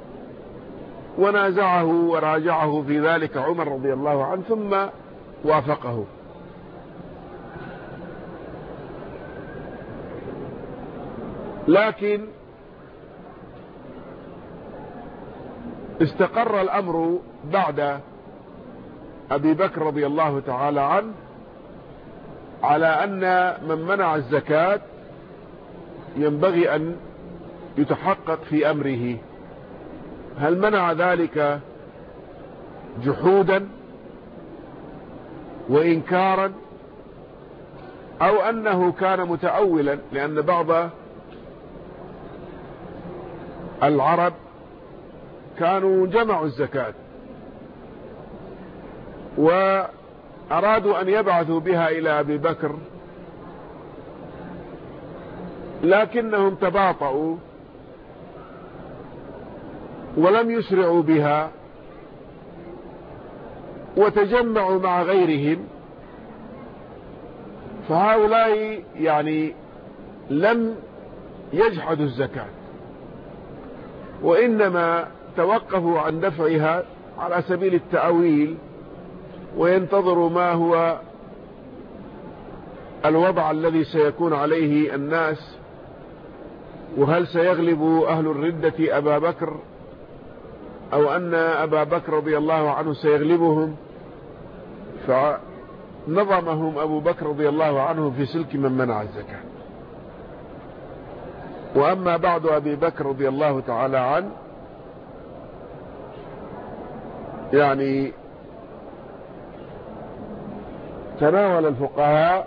ونازعه وراجعه في ذلك عمر رضي الله عنه ثم وافقه. لكن استقر الأمر بعد أبي بكر رضي الله تعالى عنه على أن من منع الزكاة ينبغي أن يتحقق في أمره، هل منع ذلك جحودا وإنكارا أو أنه كان متأولا، لأن بعض العرب كانوا جمعوا الزكاة وأرادوا أن يبعثوا بها إلى أبي بكر، لكنهم تباطؤوا ولم يسرعوا بها وتجمعوا مع غيرهم، فهؤلاء يعني لم يجحدوا الزكاة وإنما توقفوا عن دفعها على سبيل التأويل وينتظروا ما هو الوضع الذي سيكون عليه الناس وهل سيغلب أهل الردة أبا بكر أو أن أبا بكر رضي الله عنه سيغلبهم؟ فنظمهم أبو بكر رضي الله عنه في سلك من منع الزكاة. وأما بعد أبي بكر رضي الله تعالى عنه يعني تناول الفقهاء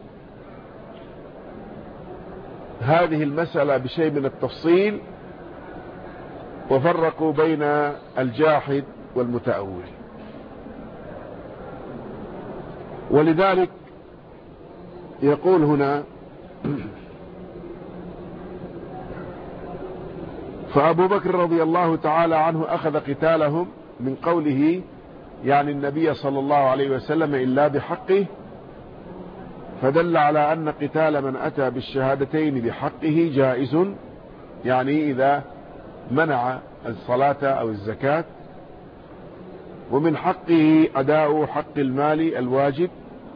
هذه المسألة بشيء من التفصيل وفرقوا بين الجاحد والمتأول. ولذلك يقول هنا فأبو بكر رضي الله تعالى عنه أخذ قتالهم من قوله يعني النبي صلى الله عليه وسلم إلا بحقه، فدل على أن قتال من أتى بالشهادتين بحقه جائز، يعني إذا منع الصلاة أو الزكاة، ومن حقه أداء حق المال الواجب.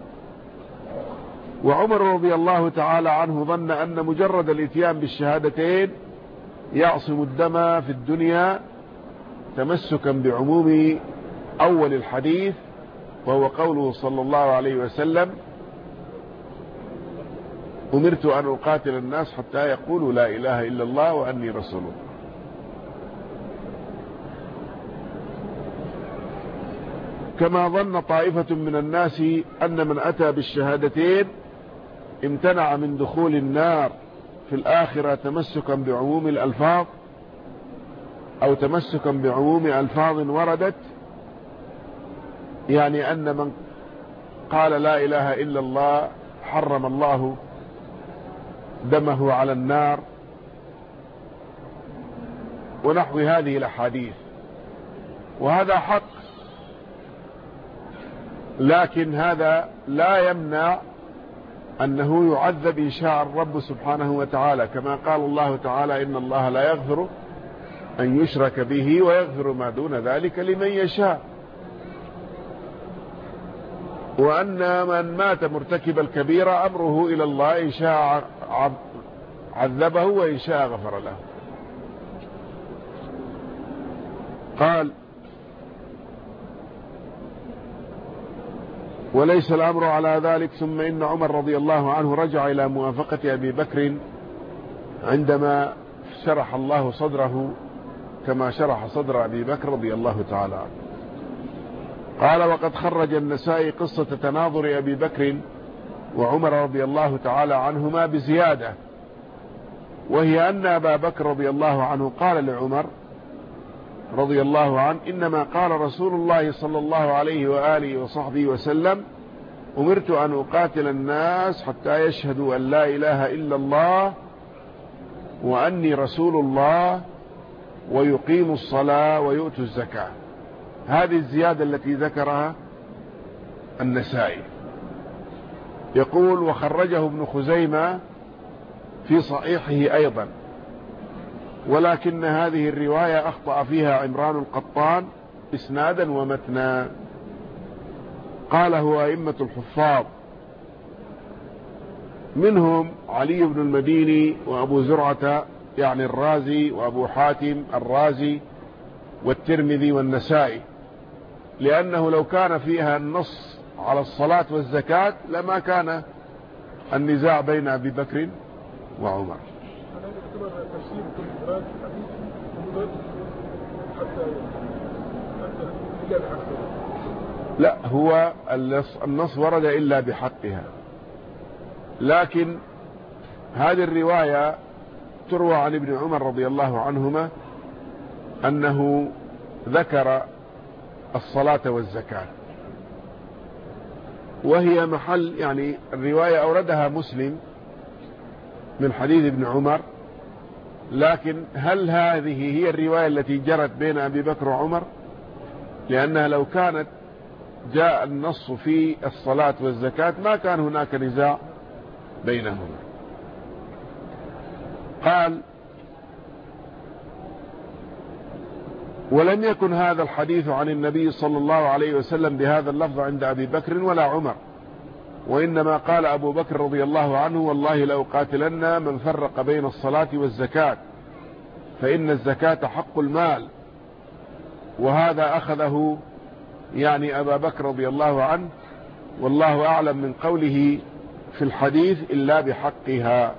وعمر رضي الله تعالى عنه ظن أن مجرد الاتيان بالشهادتين يعصم الدم في الدنيا تمسكا بعموم أول الحديث، وهو قوله صلى الله عليه وسلم أمرت أن أقاتل الناس حتى يقولوا لا إله إلا الله وأني رسول الله. كما ظن طائفة من الناس أن من أتى بالشهادتين امتنع من دخول النار في الآخرة تمسكا بعموم الألفاظ أو تمسكا بعموم ألفاظ وردت، يعني أن من قال لا إله إلا الله حرم الله دمه على النار ونحو هذه الأحاديث. وهذا حق، لكن هذا لا يمنع أنه يعذب إن شاء الرب سبحانه وتعالى، كما قال الله تعالى إن الله لا يغفر أن يشرك به ويغفر ما دون ذلك لمن يشاء، وأن من مات مرتكب الكبيرة أمره إلى الله إن شاء عذبه وإن شاء غفر له. قال وليس الأمر على ذلك. ثم إن عمر رضي الله عنه رجع إلى موافقة أبي بكر عندما شرح الله صدره كما شرح صدر أبي بكر رضي الله تعالى عنه. قال وقد خرج النسائي قصة تناظر أبي بكر وعمر رضي الله تعالى عنهما بزيادة، وهي أن أبا بكر رضي الله عنه قال لعمر رضي الله عنه إنما قال رسول الله صلى الله عليه وآله وصحبه وسلم أمرت أن أقاتل الناس حتى يشهدوا أن لا إله إلا الله وأني رسول الله ويقيموا الصلاة ويؤتوا الزكاة. هذه الزيادة التي ذكرها النسائي. يقول وخرجه ابن خزيمة في صحيحه أيضا، ولكن هذه الرواية أخطأ فيها عمران القطان إسنادا ومتنا. قاله أئمة الحفاظ منهم علي بن المديني وأبو زرعة يعني الرازي وأبو حاتم الرازي والترمذي والنسائي، لأنه لو كان فيها النص على الصلاة والزكاة لما كان النزاع بين أبي بكر وعمر. لا، هو النص ورد إلا بحقها، لكن هذه الرواية تروى عن ابن عمر رضي الله عنهما أنه ذكر الصلاة والزكاة، وهي محل يعني الرواية أوردها مسلم من حديث ابن عمر، لكن هل هذه هي الرواية التي جرت بين أبي بكر وعمر؟ لأنها لو كانت جاء النص في الصلاة والزكاة ما كان هناك نزاع بينهما. قال ولم يكن هذا الحديث عن النبي صلى الله عليه وسلم بهذا اللفظ عند أبي بكر ولا عمر، وإنما قال أبو بكر رضي الله عنه: والله لو قاتلنا من فرق بين الصلاة والزكاة، فإن الزكاة حق المال. وهذا أخذه يعني أبا بكر رضي الله عنه، والله أعلم، من قوله في الحديث: إلا بحقها.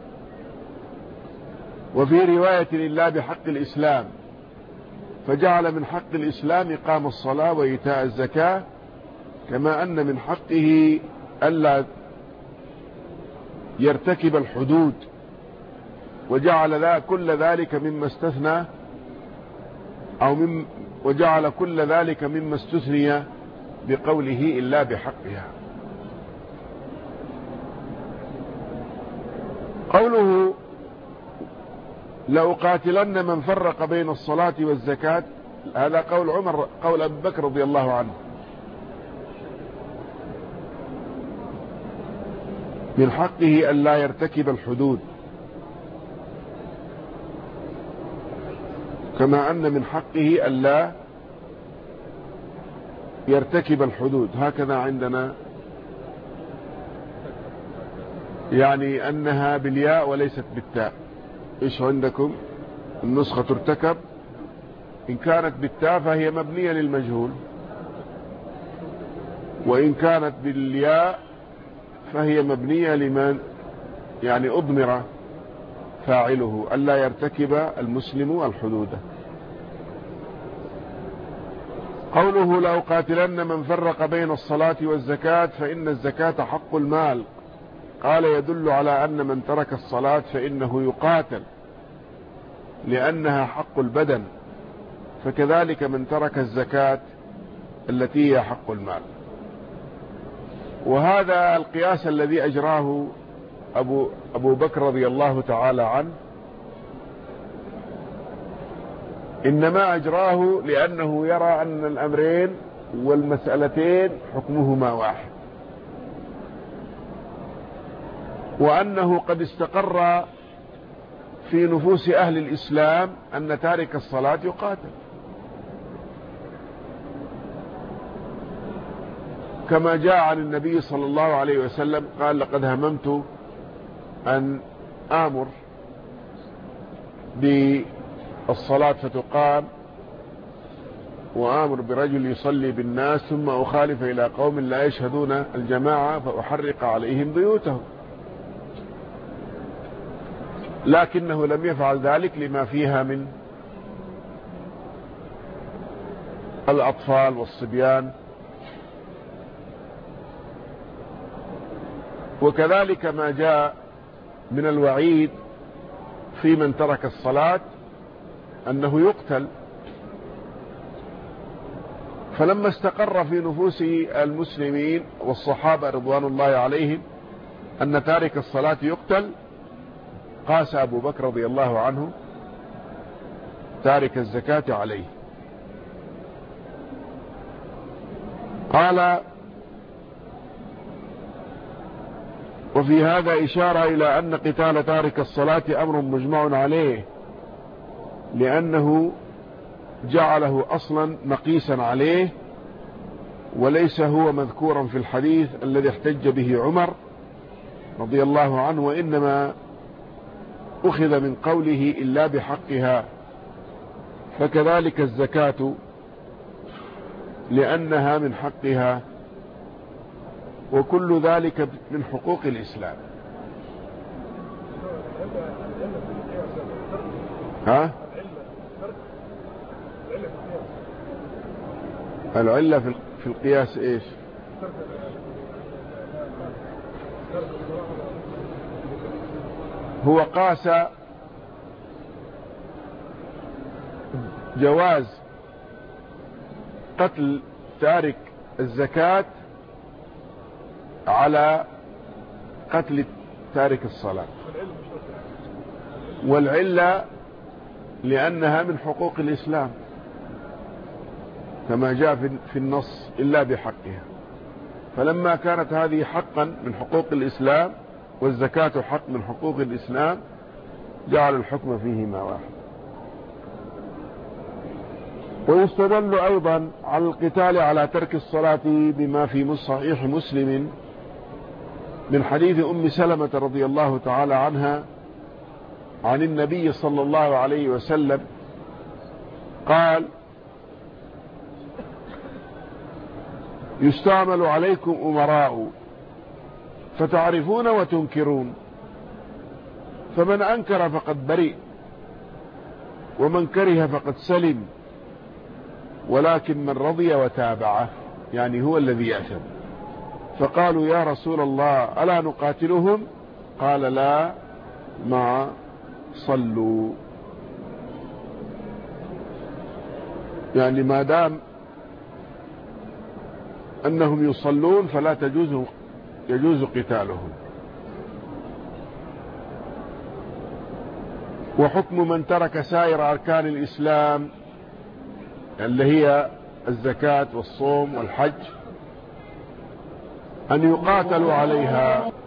وفي رواية: إلا بحق الإسلام، فجعل من حق الإسلام إقام الصلاة وإيتاء الزكاة، كما أن من حقه ألا يرتكب الحدود، وجعل كل ذلك مما استثنى وجعل كل ذلك مما استثني بقوله: إلا بحقها. قوله: لأقاتلن من فرق بين الصلاة والزكاة، هذا قول أبي بكر رضي الله عنه. من حقه ألا يرتكب الحدود، كما أن من حقه ألا يرتكب الحدود. هكذا عندنا، يعني أنها بالياء وليست بالتاء. إيش عندكم؟ النسخة ترتكب. إن كانت بالتاء فهي مبنية للمجهول، وإن كانت بالياء فهي مبنية لمن يعني أضمر فاعله: ألا يرتكب المسلم الحدود. قوله: لأقاتلن من فرق بين الصلاة والزكاة، فإن الزكاة حق المال. قال: يدل على أن من ترك الصلاة فإنه يقاتل، لأنها حق البدن، فكذلك من ترك الزكاة التي هي حق المال. وهذا القياس الذي أجراه أبو بكر رضي الله تعالى عنه، إنما أجراه لأنه يرى أن الأمرين والمسألتين حكمهما واحد، وأنه قد استقر في نفوس أهل الإسلام أن تارك الصلاة يقاتل، كما جاء عن النبي صلى الله عليه وسلم قال: لقد هممت أن آمر بالصلاة فتقام، وآمر برجل يصلي بالناس، ثم أخالف إلى قوم لا يشهدون الجماعة فأحرق عليهم بيوتهم. لكنه لم يفعل ذلك لما فيها من الأطفال والصبيان. وكذلك ما جاء من الوعيد في من ترك الصلاة أنه يقتل. فلما استقر في نفوس المسلمين والصحابة رضوان الله عليهم أن تارك الصلاة يقتل، قاس أبو بكر رضي الله عنه تارك الزكاة عليه. قال: وفي هذا إشارة إلى أن قتال تارك الصلاة أمر مجمع عليه، لأنه جعله أصلا مقيسا عليه، وليس هو مذكورا في الحديث الذي احتج به عمر رضي الله عنه، وإنما أخذ من قوله: إلا بحقها. فكذلك الزكاة لأنها من حقها، وكل ذلك من حقوق الإسلام. ها؟ العلة في القياس إيش؟ هو قاس جواز قتل تارك الزكاة على قتل تارك الصلاة، والعلة لأنها من حقوق الإسلام كما جاء في النص: إلا بحقها. فلما كانت هذه حقا من حقوق الإسلام والزكاة حق من حقوق الإسلام، جعل الحكم فيهما واحد. ويستدل أيضا على القتال على ترك الصلاة بما في صحيح مسلم من حديث أم سلمة رضي الله تعالى عنها عن النبي صلى الله عليه وسلم قال: يستعمل عليكم أمراء فتعرفون وتنكرون، فمن أنكر فقد برئ، ومن كره فقد سلم، ولكن من رضي وتابعه يعني هو الذي يأثم. فقالوا: يا رسول الله ألا نقاتلهم؟ قال: لا، ما صلوا، يعني ما دام أنهم يصلون فلا يجوز قتالهم. وحكم من ترك سائر أركان الإسلام اللي هي الزكاة والصوم والحج أن يقاتلوا عليها